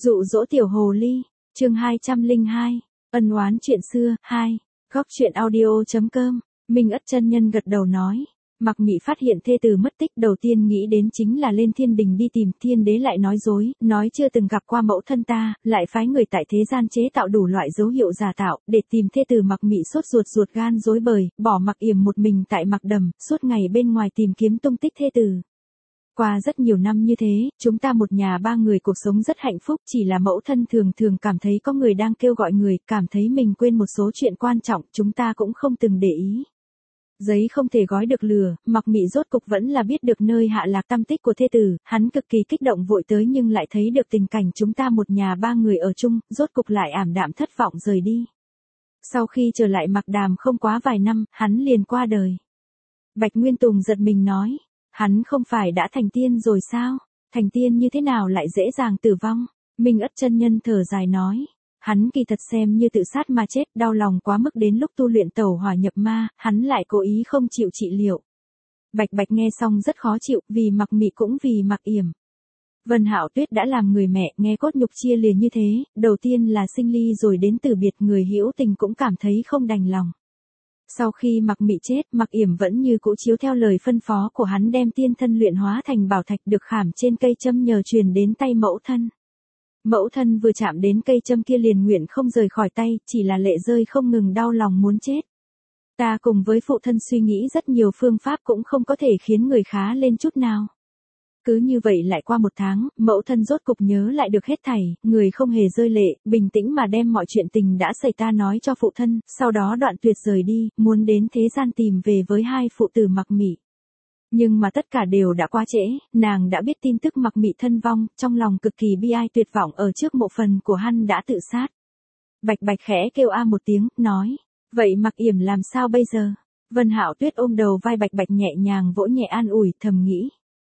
Dụ dỗ tiểu hồ ly, chương 202, ân oán chuyện xưa, 2, góc chuyện audio.com, Minh Ất chân nhân gật đầu nói. Mặc Mị phát hiện thê tử mất tích đầu tiên nghĩ đến chính là lên thiên đình đi tìm. Thiên đế lại nói dối, nói chưa từng gặp qua mẫu thân ta, lại phái người tại thế gian chế tạo đủ loại dấu hiệu giả tạo, để tìm thê tử. Mặc Mị sốt ruột gan rối bời, bỏ Mặc Yểm một mình tại Mặc Đầm, suốt ngày bên ngoài tìm kiếm tung tích thê tử. Qua rất nhiều năm như thế, chúng ta một nhà ba người cuộc sống rất hạnh phúc, chỉ là mẫu thân thường thường cảm thấy có người đang kêu gọi người, cảm thấy mình quên một số chuyện quan trọng, chúng ta cũng không từng để ý. Giấy không thể gói được lửa, Mặc Mị rốt cục vẫn là biết được nơi hạ lạc tăm tích của thê tử, hắn cực kỳ kích động vội tới nhưng lại thấy được tình cảnh chúng ta một nhà ba người ở chung, rốt cục lại ảm đạm thất vọng rời đi. Sau khi trở lại Mặc Đàm không quá vài năm, hắn liền qua đời. Bạch Nguyên Tùng giật mình nói, hắn không phải đã thành tiên rồi sao? Thành tiên như thế nào lại dễ dàng tử vong? Minh Ất chân nhân thở dài nói. Hắn kỳ thật xem như tự sát mà chết, đau lòng quá mức đến lúc tu luyện tẩu hỏa nhập ma, hắn lại cố ý không chịu trị liệu. Bạch Bạch nghe xong rất khó chịu, vì Mặc Mị cũng vì Mặc Yểm. Vân Hạo Tuyết đã làm người mẹ, nghe cốt nhục chia liền như thế, đầu tiên là sinh ly rồi đến từ biệt, người hữu tình cũng cảm thấy không đành lòng. Sau khi Mặc Mị chết, Mặc Yểm vẫn như cũ chiếu theo lời phân phó của hắn đem tiên thân luyện hóa thành bảo thạch được khảm trên cây châm nhờ truyền đến tay mẫu thân. Mẫu thân vừa chạm đến cây châm kia liền nguyện không rời khỏi tay, chỉ là lệ rơi không ngừng, đau lòng muốn chết. Ta cùng với phụ thân suy nghĩ rất nhiều phương pháp cũng không có thể khiến người khá lên chút nào. Cứ như vậy lại qua một tháng, mẫu thân rốt cục nhớ lại được hết thảy, người không hề rơi lệ, bình tĩnh mà đem mọi chuyện tình đã xảy ra nói cho phụ thân, sau đó đoạn tuyệt rời đi, muốn đến thế gian tìm về với hai phụ tử Mặc Mị. Nhưng mà tất cả đều đã quá trễ, nàng đã biết tin tức Mặc Mị thân vong, trong lòng cực kỳ bi ai tuyệt vọng ở trước mộ phần của hắn đã tự sát. Bạch Bạch khẽ kêu a một tiếng, nói, vậy Mặc Yểm làm sao bây giờ? Vân Hạo Tuyết ôm đầu vai Bạch Bạch nhẹ nhàng vỗ nhẹ an ủi, thầm nghĩ.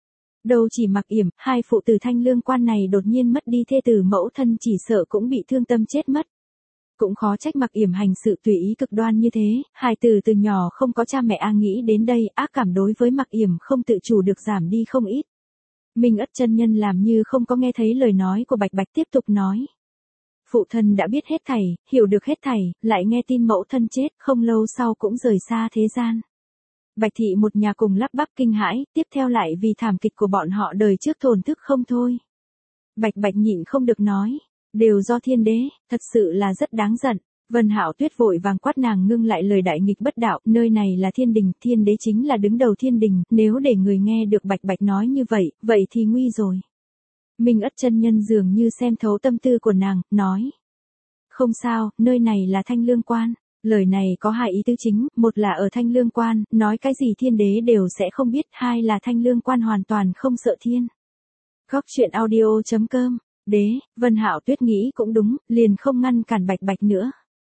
Đâu chỉ Mặc Yểm, hai phụ tử Thanh Lương Quan này đột nhiên mất đi thê tử mẫu thân chỉ sợ cũng bị thương tâm chết mất. Cũng khó trách Mặc Yểm hành sự tùy ý cực đoan như thế, hài tử từ nhỏ không có cha mẹ nghĩ đến đây, ác cảm đối với Mặc Yểm không tự chủ được giảm đi không ít. Minh Ất chân nhân làm như không có nghe thấy lời nói của Bạch Bạch tiếp tục nói. Phụ thân đã biết hết thảy, hiểu được hết thảy, lại nghe tin mẫu thân chết, không lâu sau cũng rời xa thế gian. Bạch thị một nhà cùng lắp bắp kinh hãi, tiếp theo lại vì thảm kịch của bọn họ đời trước thổn thức không thôi. Bạch Bạch nhịn không được nói. Đều do thiên đế, thật sự là rất đáng giận. Vân Hạo Tuyết vội vàng quát nàng ngưng lại lời đại nghịch bất đạo, nơi này là thiên đình, thiên đế chính là đứng đầu thiên đình, nếu để người nghe được Bạch Bạch nói như vậy, vậy thì nguy rồi. Minh Ất chân nhân dường như xem thấu tâm tư của nàng, nói. Không sao, nơi này là Thanh Lương Quan. Lời này có hai ý tứ chính, một là ở Thanh Lương Quan, nói cái gì thiên đế đều sẽ không biết, hai là Thanh Lương Quan hoàn toàn không sợ thiên. Góc chuyện audio.com. Đế, Vân Hạo Tuyết nghĩ cũng đúng, liền không ngăn cản Bạch Bạch nữa.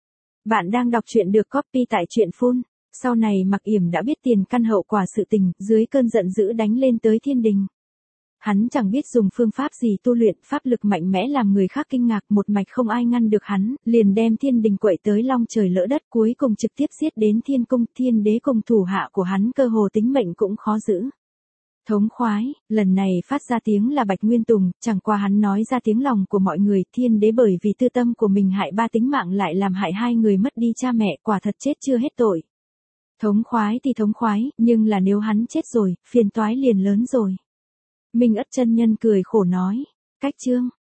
Bạn đang đọc truyện được copy tại truyện phun. Sau này Mặc Yểm đã biết tiền căn hậu quả sự tình, dưới cơn giận dữ đánh lên tới thiên đình. Hắn chẳng biết dùng phương pháp gì tu luyện, pháp lực mạnh mẽ làm người khác kinh ngạc, một mạch không ai ngăn được hắn, liền đem thiên đình quậy tới long trời lỡ đất, cuối cùng trực tiếp giết đến thiên cung, thiên đế cùng thủ hạ của hắn cơ hồ tính mệnh cũng khó giữ. Thống khoái, lần này phát ra tiếng là Bạch Nguyên Tùng, chẳng qua hắn nói ra tiếng lòng của mọi người, thiên đế bởi vì tư tâm của mình hại ba tính mạng lại làm hại hai người mất đi cha mẹ, quả thật chết chưa hết tội. Thống khoái thì thống khoái, nhưng là nếu hắn chết rồi, phiền toái liền lớn rồi. Minh Ất chân nhân cười khổ nói, cách chương,